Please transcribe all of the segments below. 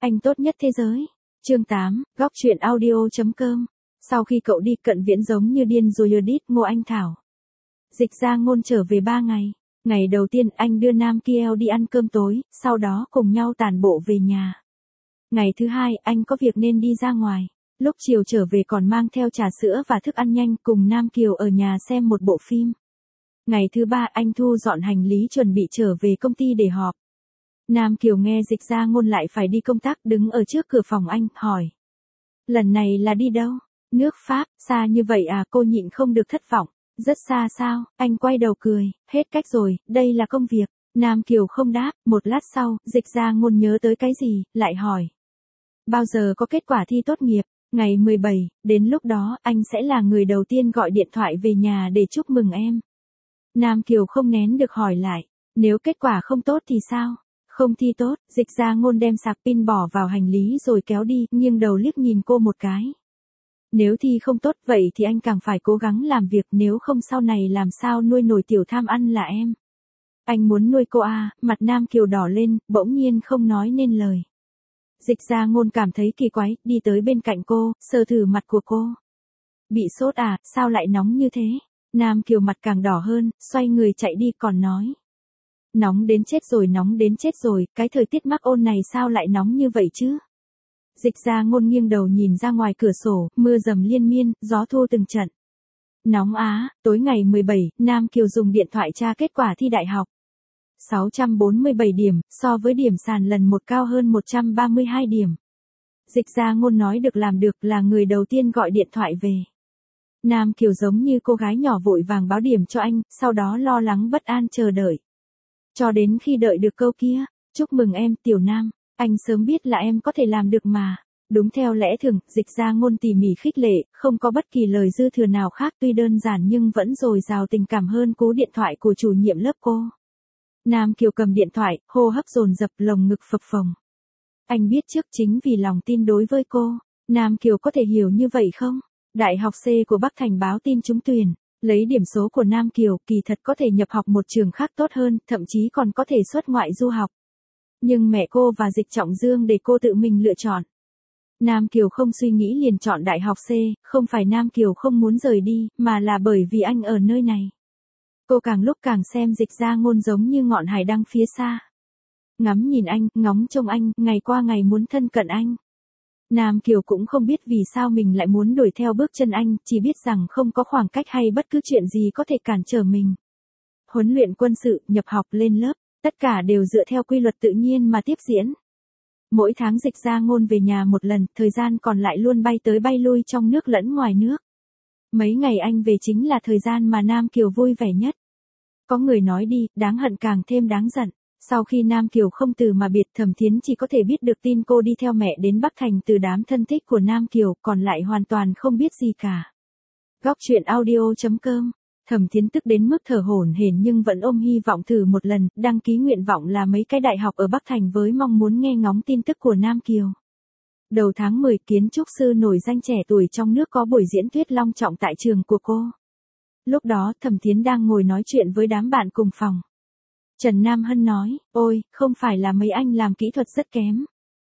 Anh tốt nhất thế giới. Chương 8, góc truyện audio.com. Sau khi cậu đi, Cận Viễn giống như điên rồi edit Ngô Anh Thảo. Dịch ra ngôn trở về 3 ngày. Ngày đầu tiên anh đưa Nam Kiều đi ăn cơm tối, sau đó cùng nhau tản bộ về nhà. Ngày thứ hai anh có việc nên đi ra ngoài. Lúc chiều trở về còn mang theo trà sữa và thức ăn nhanh cùng Nam Kiều ở nhà xem một bộ phim. Ngày thứ ba anh thu dọn hành lý chuẩn bị trở về công ty để họp. Nam Kiều nghe Dịch ra ngôn lại phải đi công tác đứng ở trước cửa phòng anh, hỏi. Lần này là đi đâu? Nước Pháp, xa như vậy à? Cô nhịn không được thất vọng. Rất xa sao? Anh quay đầu cười, hết cách rồi, đây là công việc. Nam Kiều không đáp, một lát sau, Dịch ra ngôn nhớ tới cái gì, lại hỏi. Bao giờ có kết quả thi tốt nghiệp? Ngày 17, đến lúc đó anh sẽ là người đầu tiên gọi điện thoại về nhà để chúc mừng em. Nam Kiều không nén được hỏi lại, nếu kết quả không tốt thì sao? Không thi tốt, Dịch ra ngôn đem sạc pin bỏ vào hành lý rồi kéo đi, nghiêng đầu liếc nhìn cô một cái. Nếu thi không tốt vậy thì anh càng phải cố gắng làm việc, nếu không sau này làm sao nuôi nổi tiểu tham ăn là em. Anh muốn nuôi cô à? Mặt Nam Kiều đỏ lên, bỗng nhiên không nói nên lời. Dịch ra ngôn cảm thấy kỳ quái, đi tới bên cạnh cô, sờ thử mặt của cô. Bị sốt à, sao lại nóng như thế? Nam Kiều mặt càng đỏ hơn, xoay người chạy đi còn nói. Nóng đến chết rồi, nóng đến chết rồi, cái thời tiết mắc ôn này sao lại nóng như vậy chứ? Dịch ra ngôn nghiêng đầu nhìn ra ngoài cửa sổ, mưa dầm liên miên, gió thu từng trận. Nóng á, tối ngày 17, Nam Kiều dùng điện thoại tra kết quả thi đại học. 647 điểm, so với điểm sàn lần một cao hơn 132 điểm. Dịch ra ngôn nói được làm được, là người đầu tiên gọi điện thoại về. Nam Kiều giống như cô gái nhỏ vội vàng báo điểm cho anh, sau đó lo lắng bất an chờ đợi. Cho đến khi đợi được câu kia, chúc mừng em Tiểu Nam, anh sớm biết là em có thể làm được mà. Đúng theo lẽ thường, Dịch ra ngôn tỉ mỉ khích lệ, không có bất kỳ lời dư thừa nào khác, tuy đơn giản nhưng vẫn dồi dào tình cảm hơn cú điện thoại của chủ nhiệm lớp cô. Nam Kiều cầm điện thoại, hô hấp dồn dập, lồng ngực phập phồng. Anh biết trước chính vì lòng tin đối với cô, Nam Kiều có thể hiểu như vậy không? Đại học C của Bắc Thành báo tin trúng tuyển, lấy điểm số của Nam Kiều kỳ thật có thể nhập học một trường khác tốt hơn, thậm chí còn có thể xuất ngoại du học. Nhưng mẹ cô và Dịch Trọng Dương để cô tự mình lựa chọn. Nam Kiều không suy nghĩ liền chọn Đại học C, không phải Nam Kiều không muốn rời đi, mà là bởi vì anh ở nơi này. Cô càng lúc càng xem Dịch ra ngôn giống như ngọn hải đăng phía xa. Ngắm nhìn anh, ngóng trông anh, ngày qua ngày muốn thân cận anh. Nam Kiều cũng không biết vì sao mình lại muốn đuổi theo bước chân anh, chỉ biết rằng không có khoảng cách hay bất cứ chuyện gì có thể cản trở mình. Huấn luyện quân sự, nhập học, lên lớp, tất cả đều dựa theo quy luật tự nhiên mà tiếp diễn. Mỗi tháng Dịch ra ngôn về nhà một lần, thời gian còn lại luôn bay tới bay lui trong nước lẫn ngoài nước. Mấy ngày anh về chính là thời gian mà Nam Kiều vui vẻ nhất. Có người nói đi, đáng hận càng thêm đáng giận. Sau khi Nam Kiều không từ mà biệt, Thẩm Thiến chỉ có thể biết được tin cô đi theo mẹ đến Bắc Thành từ đám thân thích của Nam Kiều, còn lại hoàn toàn không biết gì cả. Góc truyện audio.com. Thẩm Thiến tức đến mức thở hổn hển nhưng vẫn ôm hy vọng thử một lần, đăng ký nguyện vọng là mấy cái đại học ở Bắc Thành với mong muốn nghe ngóng tin tức của Nam Kiều. Đầu tháng 10, kiến trúc sư nổi danh trẻ tuổi trong nước có buổi diễn thuyết long trọng tại trường của cô. Lúc đó Thẩm Thiến đang ngồi nói chuyện với đám bạn cùng phòng. Trần Nam Hân nói, ôi, không phải là mấy anh làm kỹ thuật rất kém.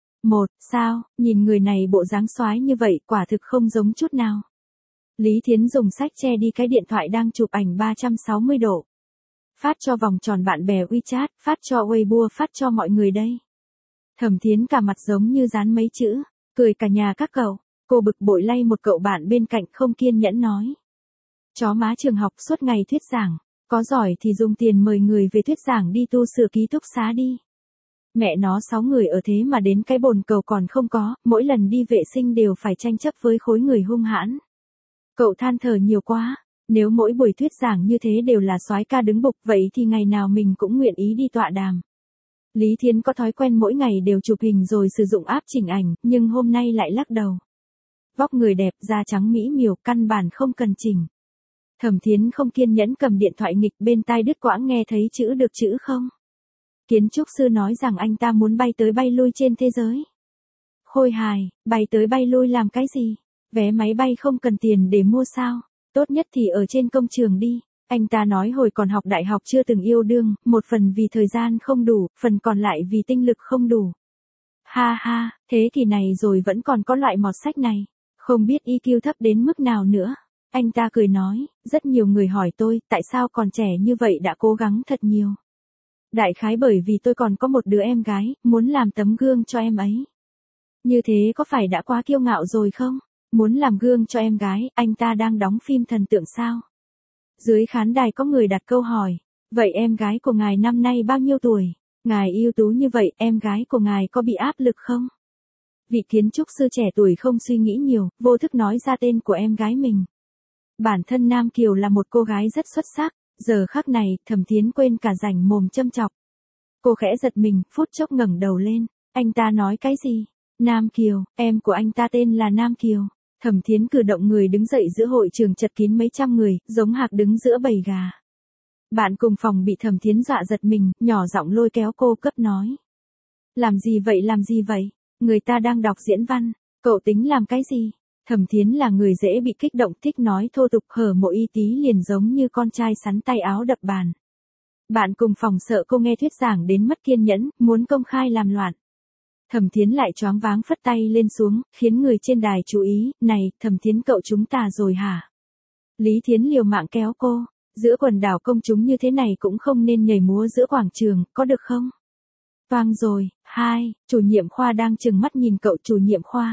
Sao, nhìn người này bộ dáng soái như vậy, quả thực không giống chút nào. Lý Thiến dùng sách che đi cái điện thoại đang chụp ảnh 360 độ. Phát cho vòng tròn bạn bè WeChat, phát cho Weibo, phát cho mọi người đây. Thẩm Thiến cả mặt giống như dán mấy chữ, cười cả nhà các cậu. Cô bực bội lay một cậu bạn bên cạnh không kiên nhẫn nói. Chó má trường học suốt ngày thuyết giảng, có giỏi thì dùng tiền mời người về thuyết giảng đi tu sửa ký túc xá đi. Mẹ nó 6 người ở thế mà đến cái bồn cầu còn không có, mỗi lần đi vệ sinh đều phải tranh chấp với khối người hung hãn. Cậu than thở nhiều quá, nếu mỗi buổi thuyết giảng như thế đều là soái ca đứng bục vậy thì ngày nào mình cũng nguyện ý đi tọa đàm. Lý Thiến có thói quen mỗi ngày đều chụp hình rồi sử dụng app chỉnh ảnh, nhưng hôm nay lại lắc đầu. Vóc người đẹp, da trắng mỹ miều, căn bản không cần chỉnh. Thẩm Thiến không kiên nhẫn cầm điện thoại nghịch bên tai đứt quãng nghe thấy chữ được chữ không. Kiến trúc sư nói rằng anh ta muốn bay tới bay lui trên thế giới. Khôi hài, bay tới bay lui làm cái gì? Vé máy bay không cần tiền để mua sao? Tốt nhất thì ở trên công trường đi. Anh ta nói hồi còn học đại học chưa từng yêu đương, một phần vì thời gian không đủ, phần còn lại vì tinh lực không đủ. Ha ha, thế thì này rồi vẫn còn có loại mọt sách này. Không biết EQ thấp đến mức nào nữa. Anh ta cười nói, rất nhiều người hỏi tôi, tại sao còn trẻ như vậy đã cố gắng thật nhiều. Đại khái bởi vì tôi còn có một đứa em gái, muốn làm tấm gương cho em ấy. Như thế có phải đã quá kiêu ngạo rồi không? Muốn làm gương cho em gái, anh ta đang đóng phim thần tượng sao? Dưới khán đài có người đặt câu hỏi, vậy em gái của ngài năm nay bao nhiêu tuổi? Ngài ưu tú như vậy, em gái của ngài có bị áp lực không? Vị kiến trúc sư trẻ tuổi không suy nghĩ nhiều, vô thức nói ra tên của em gái mình. Bản thân Nam Kiều là một cô gái rất xuất sắc, giờ khắc này, Thẩm Thiến quên cả rảnh mồm châm chọc. Cô khẽ giật mình, phút chốc ngẩng đầu lên, anh ta nói cái gì? Nam Kiều, em của anh ta tên là Nam Kiều. Thẩm Thiến cử động người đứng dậy giữa hội trường chật kín mấy trăm người, giống hạc đứng giữa bầy gà. Bạn cùng phòng bị Thẩm Thiến dọa giật mình, nhỏ giọng lôi kéo cô cấp nói. Làm gì vậy? Người ta đang đọc diễn văn, cậu tính làm cái gì? Thẩm Thiến là người dễ bị kích động, thích nói thô tục, hở mỗi y tí liền giống như con trai sắn tay áo đập bàn. Bạn cùng phòng sợ cô nghe thuyết giảng đến mất kiên nhẫn, muốn công khai làm loạn. Thẩm Thiến lại choáng váng phất tay lên xuống, khiến người trên đài chú ý, này, Thẩm Thiến cậu chúng ta rồi hả? Lý Thiến liều mạng kéo cô, giữa quần đảo công chúng như thế này cũng không nên nhảy múa giữa quảng trường, có được không? Toang rồi, chủ nhiệm khoa đang trừng mắt nhìn cậu chủ nhiệm khoa.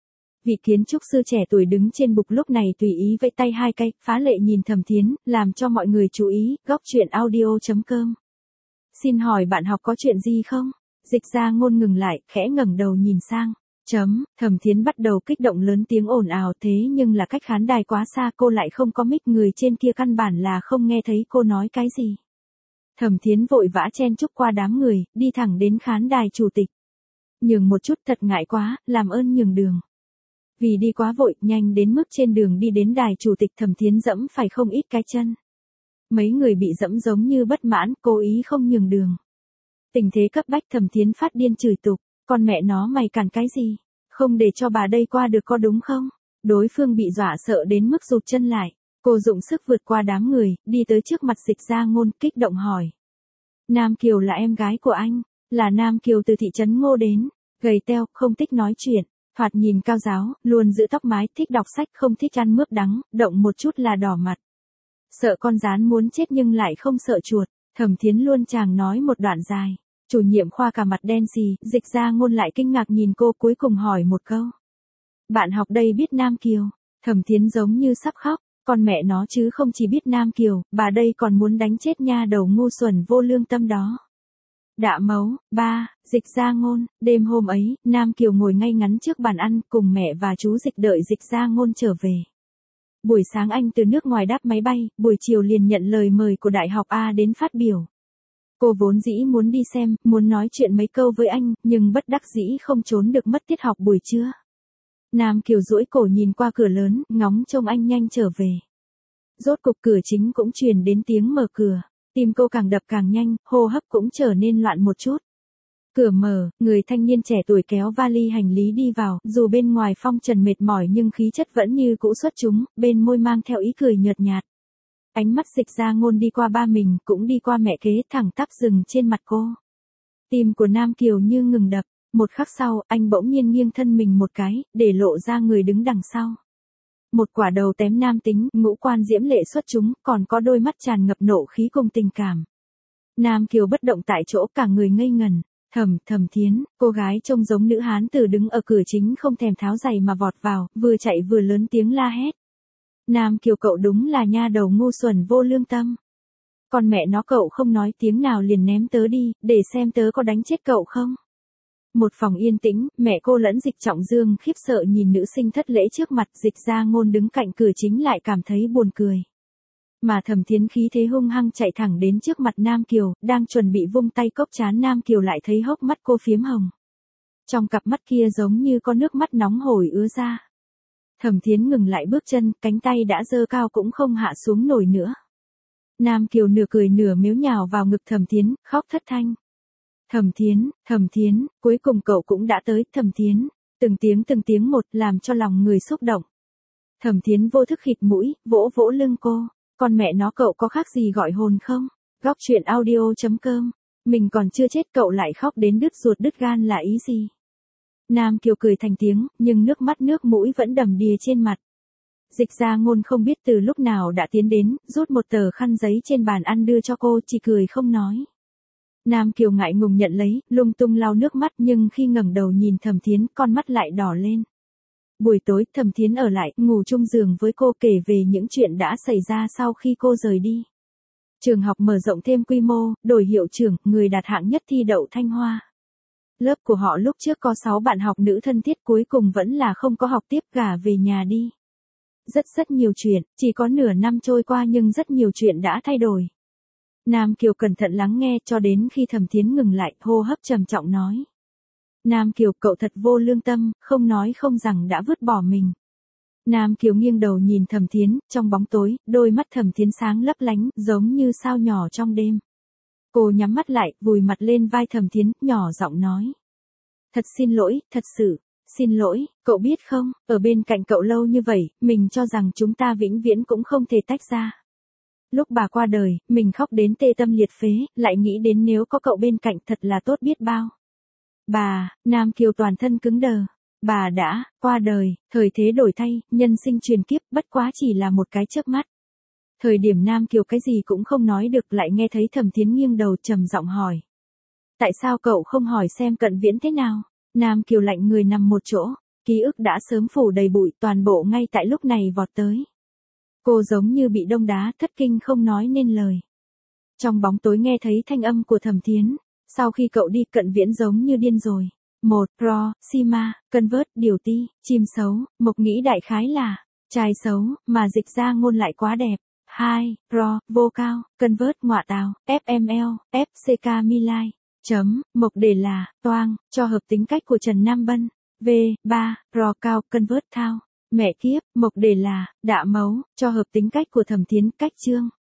Vị kiến trúc sư trẻ tuổi đứng trên bục lúc này tùy ý vẫy tay hai cái, phá lệ nhìn Thẩm Thiến, làm cho mọi người chú ý, góc chuyện audio.com. Xin hỏi bạn học có chuyện gì không? Dịch ra ngôn ngừng lại, khẽ ngẩng đầu nhìn sang. Thẩm Thiến bắt đầu kích động lớn tiếng ồn ào thế nhưng là cách khán đài quá xa cô lại không có mic, người trên kia căn bản là không nghe thấy cô nói cái gì. Thẩm Thiến vội vã chen chúc qua đám người, đi thẳng đến khán đài chủ tịch. Nhường một chút thật ngại quá, làm ơn nhường đường. Vì đi quá vội, nhanh đến mức trên đường đi đến đài chủ tịch Thẩm Thiến dẫm phải không ít cái chân. Mấy người bị dẫm giống như bất mãn, cố ý không nhường đường. Tình thế cấp bách Thẩm Thiến phát điên chửi tục, con mẹ nó mày cản cái gì? Không để cho bà đây qua được có đúng không? Đối phương bị dọa sợ đến mức rụt chân lại. Cô dụng sức vượt qua đám người, đi tới trước mặt Dịch Gia Ngôn, kích động hỏi. Nam Kiều là em gái của anh, là Nam Kiều từ thị trấn Ngô đến, gầy teo, không thích nói chuyện, thoạt nhìn cao giáo, luôn giữ tóc mái, thích đọc sách, không thích ăn mướp đắng, động một chút là đỏ mặt. Sợ con gián muốn chết nhưng lại không sợ chuột, Thẩm Thiến luôn chàng nói một đoạn dài. Chủ nhiệm khoa cả mặt đen xì, Dịch Gia Ngôn lại kinh ngạc nhìn cô, cuối cùng hỏi một câu. Bạn học đây biết Nam Kiều? Thẩm Thiến giống như sắp khóc, con mẹ nó chứ không chỉ biết Nam Kiều, bà đây còn muốn đánh chết nha đầu ngu xuẩn vô lương tâm đó. Đạ mấu, Dịch Gia Ngôn, đêm hôm ấy, Nam Kiều ngồi ngay ngắn trước bàn ăn cùng mẹ và chú Dịch đợi Dịch Gia Ngôn trở về. Buổi sáng anh từ nước ngoài đáp máy bay, buổi chiều liền nhận lời mời của Đại học A đến phát biểu. Cô vốn dĩ muốn đi xem, muốn nói chuyện mấy câu với anh, nhưng bất đắc dĩ không trốn được mất tiết học buổi trưa. Nam Kiều duỗi cổ nhìn qua cửa lớn, ngóng trông anh nhanh trở về. Rốt cục cửa chính cũng truyền đến tiếng mở cửa, tim cô càng đập càng nhanh, hô hấp cũng trở nên loạn một chút. Cửa mở, người thanh niên trẻ tuổi kéo vali hành lý đi vào, dù bên ngoài phong trần mệt mỏi nhưng khí chất vẫn như cũ xuất chúng, bên môi mang theo ý cười nhợt nhạt. Ánh mắt Dịch Gia Ngôn đi qua ba mình, cũng đi qua mẹ kế, thẳng tắp dừng trên mặt cô. Tim của Nam Kiều như ngừng đập, một khắc sau, anh bỗng nhiên nghiêng thân mình một cái, để lộ ra người đứng đằng sau. Một quả đầu tém nam tính, ngũ quan diễm lệ xuất chúng, còn có đôi mắt tràn ngập nộ khí cùng tình cảm. Nam Kiều bất động tại chỗ, cả người ngây ngần. Thẩm Thiến, cô gái trông giống nữ hán tử đứng ở cửa chính không thèm tháo giày mà vọt vào, vừa chạy vừa lớn tiếng la hét. Nam Kiều cậu đúng là nha đầu ngu xuẩn vô lương tâm. Con mẹ nó cậu không nói tiếng nào liền ném tớ đi, để xem tớ có đánh chết cậu không. Một phòng yên tĩnh, mẹ cô lẫn Dịch Trọng Dương khiếp sợ nhìn nữ sinh thất lễ trước mặt. Dịch Gia Ngôn đứng cạnh cửa chính lại cảm thấy buồn cười. Mà Thẩm Thiến khí thế hung hăng chạy thẳng đến trước mặt Nam Kiều, đang chuẩn bị vung tay cốc trán Nam Kiều lại thấy hốc mắt cô phiếm hồng. Trong cặp mắt kia giống như có nước mắt nóng hổi ứa ra. Thẩm Thiến ngừng lại bước chân, cánh tay đã giơ cao cũng không hạ xuống nổi nữa. Nam Kiều nửa cười nửa mếu nhào vào ngực Thẩm Thiến, khóc thất thanh. Thẩm Thiến, cuối cùng cậu cũng đã tới, Thẩm Thiến. Từng tiếng một làm cho lòng người xúc động. Thẩm Thiến vô thức khịt mũi, vỗ vỗ lưng cô. Con mẹ nó cậu có khác gì gọi hồn không? Góc chuyện audio.com. Mình còn chưa chết cậu lại khóc đến đứt ruột đứt gan là ý gì? Nam Kiều cười thành tiếng, nhưng nước mắt nước mũi vẫn đầm đìa trên mặt. Dịch Gia Ngôn không biết từ lúc nào đã tiến đến, rút một tờ khăn giấy trên bàn ăn đưa cho cô, chỉ cười không nói. Nam Kiều ngại ngùng nhận lấy, lung tung lau nước mắt, nhưng khi ngẩng đầu nhìn Thẩm Thiến, con mắt lại đỏ lên. Buổi tối, Thẩm Thiến ở lại, ngủ chung giường với cô, kể về những chuyện đã xảy ra sau khi cô rời đi. Trường học mở rộng thêm quy mô, đổi hiệu trưởng, người đạt hạng nhất thi đậu Thanh Hoa. Lớp của họ lúc trước có 6 bạn học nữ thân thiết, cuối cùng vẫn là không có học tiếp, gả về nhà đi. Rất nhiều chuyện, chỉ có nửa năm trôi qua nhưng rất nhiều chuyện đã thay đổi. Nam Kiều cẩn thận lắng nghe cho đến khi Thẩm Thiến ngừng lại, hô hấp trầm trọng nói. Nam Kiều, cậu thật vô lương tâm, không nói không rằng đã vứt bỏ mình. Nam Kiều nghiêng đầu nhìn Thẩm Thiến, trong bóng tối, đôi mắt Thẩm Thiến sáng lấp lánh, giống như sao nhỏ trong đêm. Cô nhắm mắt lại, vùi mặt lên vai Thẩm Thiến, nhỏ giọng nói. Thật xin lỗi, thật sự, xin lỗi, cậu biết không, ở bên cạnh cậu lâu như vậy, mình cho rằng chúng ta vĩnh viễn cũng không thể tách ra. Lúc bà qua đời, mình khóc đến tê tâm liệt phế, lại nghĩ đến nếu có cậu bên cạnh thật là tốt biết bao. Bà, Nam Kiều toàn thân cứng đờ. Bà đã qua đời, thời thế đổi thay, nhân sinh truyền kiếp, bất quá chỉ là một cái chớp mắt. Thời điểm Nam Kiều cái gì cũng không nói được, lại nghe thấy Thẩm Thiến nghiêng đầu trầm giọng hỏi. Tại sao cậu không hỏi xem Cận Viễn thế nào? Nam Kiều lạnh người nằm một chỗ, ký ức đã sớm phủ đầy bụi, toàn bộ ngay tại lúc này vọt tới. Cô giống như bị đông đá, thất kinh không nói nên lời. Trong bóng tối nghe thấy thanh âm của Thẩm Thiến. Sau khi cậu đi, Cận Viễn giống như điên rồi. 1. Pro, Sima, Convert, điều ti, chim xấu, Mộc nghĩ đại khái là trai xấu, mà Dịch Gia Ngôn lại quá đẹp. 2. Pro, vô cao, Convert, ngọa tào, FML, FCK Milai. Mộc để là toang, cho hợp tính cách của Trần Nam Bân. V. 3. Pro cao, Convert thao. Mẹ kiếp, Mộc để là đạ mấu, cho hợp tính cách của Thẩm Thiến, cách chương.